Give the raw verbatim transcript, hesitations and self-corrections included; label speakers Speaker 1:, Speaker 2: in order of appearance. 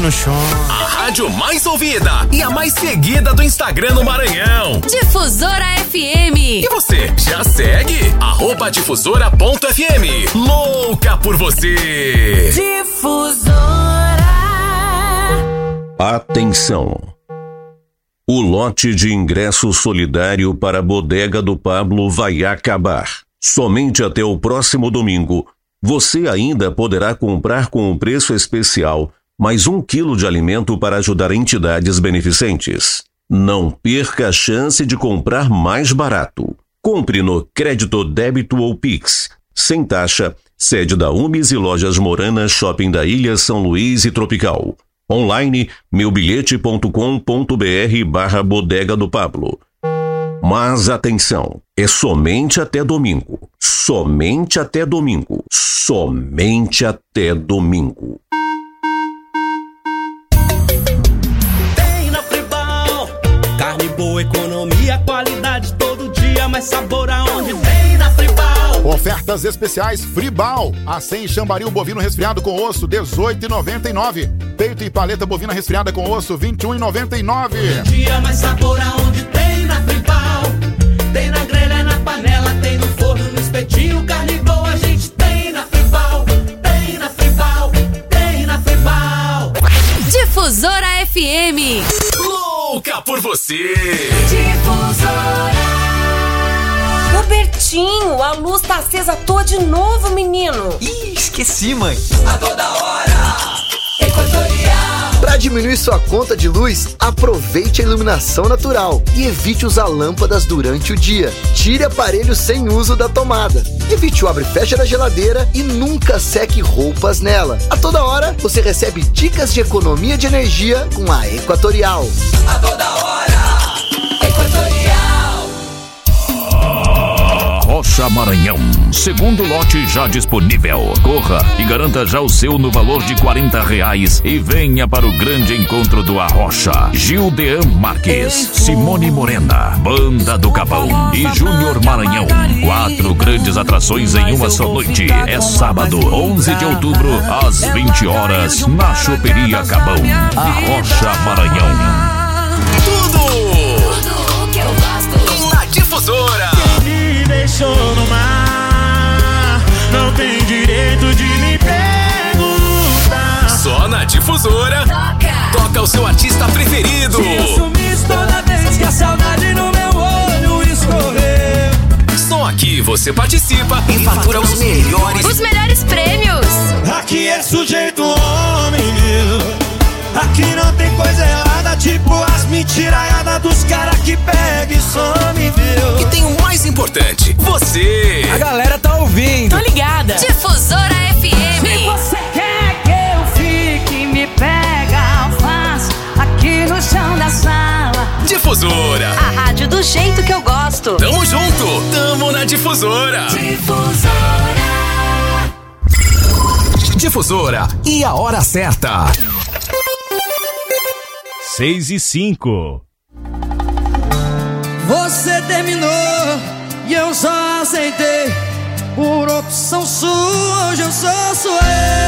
Speaker 1: no chão.
Speaker 2: A rádio mais ouvida e a mais seguida do Instagram no Maranhão.
Speaker 3: Difusora F M.
Speaker 2: E você, já segue? Arroba difusora ponto F M. Louca por você.
Speaker 3: Difusora.
Speaker 4: Atenção! O lote de ingresso solidário para a Bodega do Pablo vai acabar. Somente até o próximo domingo, você ainda poderá comprar com um preço especial mais um quilo de alimento para ajudar entidades beneficentes. Não perca a chance de comprar mais barato. Compre no crédito, débito ou Pix, sem taxa, sede da Umis e Lojas Morana, Shopping da Ilha, São Luís e Tropical. Online, meubilhete ponto com ponto br barra Bodega do Pablo. Mas atenção, é somente até domingo. Somente até domingo. Somente até domingo.
Speaker 5: Tem na Fribal, carne boa, economia, qualidade todo dia, mais sabor aonde tem na Fribal.
Speaker 6: Ofertas especiais Fribal. Acém chambaril bovino resfriado com osso, dezoito reais e noventa e nove centavos. Peito e paleta bovina resfriada com osso, vinte e um reais e noventa e nove centavos.
Speaker 5: Dia mais sabor aonde tem na Fribal. Tem na grelha, na panela, tem no forno, no espetinho, carne boa a gente tem na Fribal. Tem na Fribal, tem na Fribal.
Speaker 3: Difusora F M.
Speaker 2: Louca por você.
Speaker 3: Difusora. Robertinho, a luz tá acesa à toa de novo, menino.
Speaker 1: Ih, esqueci, mãe.
Speaker 5: A toda hora, Equatorial.
Speaker 7: Para diminuir sua conta de luz, aproveite a iluminação natural e evite usar lâmpadas durante o dia. Tire aparelhos sem uso da tomada. Evite o abre e fecha da geladeira e nunca seque roupas nela. A toda hora, você recebe dicas de economia de energia com a Equatorial.
Speaker 5: A toda hora, Equatorial.
Speaker 8: Rocha Maranhão, segundo lote já disponível. Corra e garanta já o seu no valor de quarenta reais e venha para o grande encontro do Arrocha. Gildean Marques, Simone Morena, Banda do Capão e Júnior Maranhão. Quatro grandes atrações em uma só noite. É sábado, onze de outubro, às vinte horas, na Choperia Capão. Arrocha Maranhão.
Speaker 2: Tudo! Tudo que eu gosto na Difusora.
Speaker 5: Deixou no mar, não tem direito de me perguntar.
Speaker 2: Só na Difusora toca, toca o seu artista preferido.
Speaker 5: Se sumisse toda vez que a saudade no meu olho escorreu.
Speaker 2: Só aqui você participa e fatura os melhores
Speaker 3: Os melhores prêmios.
Speaker 5: Aqui é sujeito homem meu. Aqui não tem coisa errada, tipo as mentiraiadas dos caras que pega e some, viu?
Speaker 2: E tem o mais importante, você.
Speaker 1: A galera tá ouvindo.
Speaker 3: Tô ligada. Difusora F M.
Speaker 9: Se você quer que eu fique, me pega fácil aqui no chão da sala.
Speaker 2: Difusora.
Speaker 3: A rádio do jeito que eu gosto.
Speaker 2: Tamo junto, tamo na Difusora.
Speaker 3: Difusora.
Speaker 2: Difusora e a hora certa.
Speaker 10: Seis e cinco.
Speaker 5: Você terminou e eu só aceitei. Por opção sua, hoje eu só sou eu.